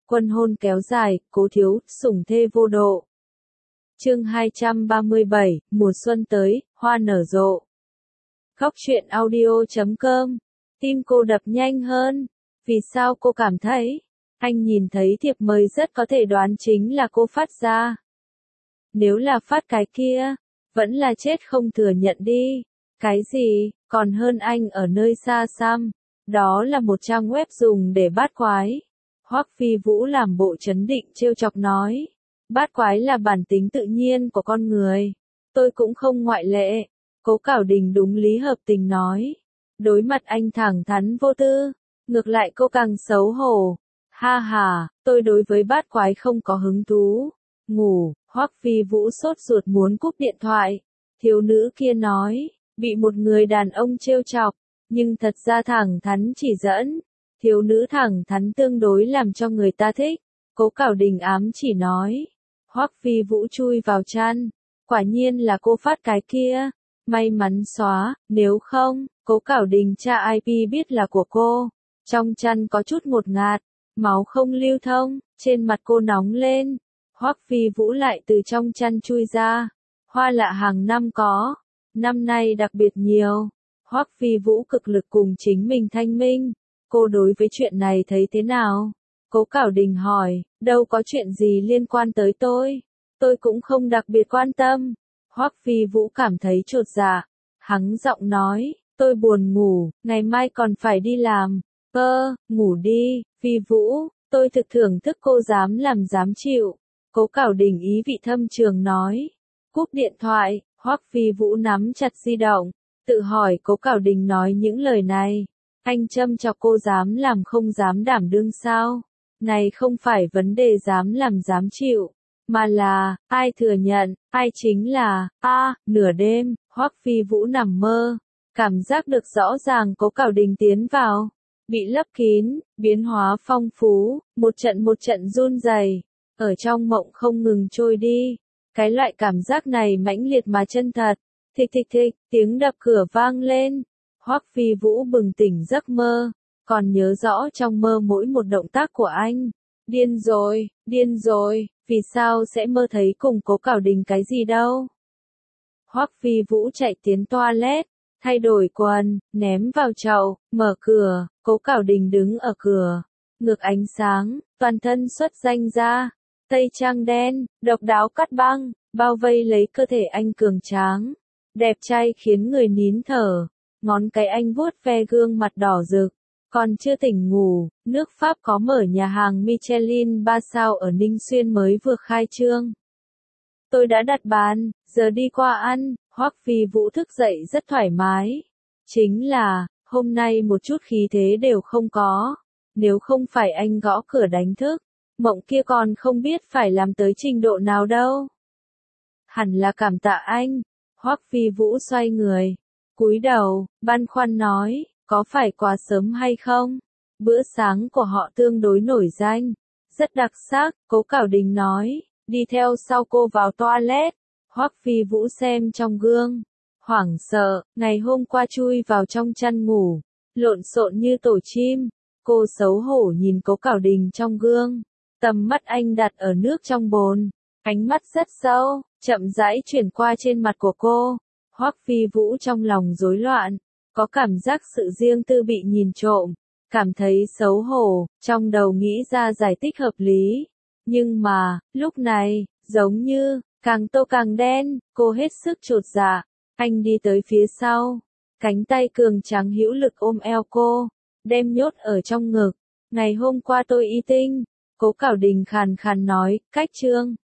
Quân hôn kéo dài, Cố thiếu, sủng thê vô độ. Chương 237, mùa xuân tới, hoa nở rộ. Khóc chuyện audio.com. Tim cô đập nhanh hơn. Vì sao cô cảm thấy? Anh nhìn thấy thiệp mời rất có thể đoán chính là cô phát ra. Nếu là phát cái kia, vẫn là chết không thừa nhận đi. Cái gì, còn hơn anh ở nơi xa xăm. Đó là một trang web dùng để bát quái. Hoắc Phi Vũ làm bộ trấn định trêu chọc nói. Bát quái là bản tính tự nhiên của con người. Tôi cũng không ngoại lệ. Cố Cảo Đình đúng lý hợp tình nói. Đối mặt anh thẳng thắn vô tư. Ngược lại cô càng xấu hổ. Ha ha, tôi đối với bát quái không có hứng thú. Ngủ, Hoắc Phi Vũ sốt ruột muốn cúp điện thoại. Thiếu nữ kia nói, bị một người đàn ông trêu chọc, nhưng thật ra thẳng thắn chỉ dẫn. Thiếu nữ thẳng thắn tương đối làm cho người ta thích. Cố Cảo Đình ám chỉ nói. Hoắc Phi Vũ chui vào chăn. Quả nhiên là cô phát cái kia. May mắn xóa, nếu không, Cố Cảo Đình tra IP biết là của cô. Trong chăn có chút ngột ngạt, máu không lưu thông, trên mặt cô nóng lên. Hoắc Phi Vũ lại từ trong chăn chui ra. Hoa lạ hàng năm có, năm nay đặc biệt nhiều. Hoắc Phi Vũ cực lực cùng chính mình thanh minh. Cô đối với chuyện này thấy thế nào? Cố Cảo Đình hỏi, đâu có chuyện gì liên quan tới tôi cũng không đặc biệt quan tâm. Hoắc Phi Vũ cảm thấy chột dạ, hắng giọng nói, tôi buồn ngủ, ngày mai còn phải đi làm. Ngủ đi, Phi Vũ, tôi thực thưởng thức cô dám làm dám chịu. Cố Cảo Đình ý vị thâm trường nói. Cúp điện thoại, Hoắc Phi Vũ nắm chặt di động, tự hỏi Cố Cảo Đình nói những lời này. Anh châm chọc cô dám làm không dám đảm đương sao? Này không phải vấn đề dám làm dám chịu, mà là, ai thừa nhận, ai chính là, nửa đêm, Hoắc Phi Vũ nằm mơ, cảm giác được rõ ràng Cố Cảo Đình tiến vào, bị lấp kín, biến hóa phong phú, một trận run rẩy, ở trong mộng không ngừng trôi đi. Cái loại cảm giác này mãnh liệt mà chân thật. Thịch thịch thịch, tiếng đập cửa vang lên. Hoắc Phi Vũ bừng tỉnh giấc mơ, còn nhớ rõ trong mơ mỗi một động tác của anh. Điên rồi, vì sao sẽ mơ thấy cùng Cố Cảo Đình cái gì đâu? Hoắc Phi Vũ chạy tiến toilet, thay đổi quần, ném vào chậu, mở cửa, Cố Cảo Đình đứng ở cửa, ngược ánh sáng, toàn thân xuất danh ra, tây trang đen, độc đáo cắt băng, bao vây lấy cơ thể anh cường tráng, đẹp trai khiến người nín thở. Ngón cái anh vuốt ve gương mặt đỏ rực, còn chưa tỉnh ngủ, nước Pháp có mở nhà hàng Michelin 3 sao ở Ninh Xuyên mới vừa khai trương. Tôi đã đặt bàn, giờ đi qua ăn. Hoắc Phi Vũ thức dậy rất thoải mái. Chính là, hôm nay một chút khí thế đều không có. Nếu không phải anh gõ cửa đánh thức, mộng kia còn không biết phải làm tới trình độ nào đâu. Hẳn là cảm tạ anh. Hoắc Phi Vũ xoay người, cúi đầu, băn khoăn nói, có phải quá sớm hay không? Bữa sáng của họ tương đối nổi danh, rất đặc sắc. Cố Cảo Đình nói, đi theo sau cô vào toilet. Hoắc Phi Vũ xem trong gương, hoảng sợ, ngày hôm qua chui vào trong chăn ngủ, lộn xộn như tổ chim. Cô xấu hổ nhìn Cố Cảo Đình trong gương, tầm mắt anh đặt ở nước trong bồn, ánh mắt rất sâu, chậm rãi chuyển qua trên mặt của cô. Hoắc Phi Vũ trong lòng rối loạn, có cảm giác sự riêng tư bị nhìn trộm, cảm thấy xấu hổ, trong đầu nghĩ ra giải thích hợp lý. Nhưng mà, lúc này, giống như, càng tô càng đen, cô hết sức chột dạ. Anh đi tới phía sau, cánh tay cường tráng hữu lực ôm eo cô, đem nhốt ở trong ngực. Ngày hôm qua tôi y tinh, Cố Cảo Đình khàn khàn nói, cách trương.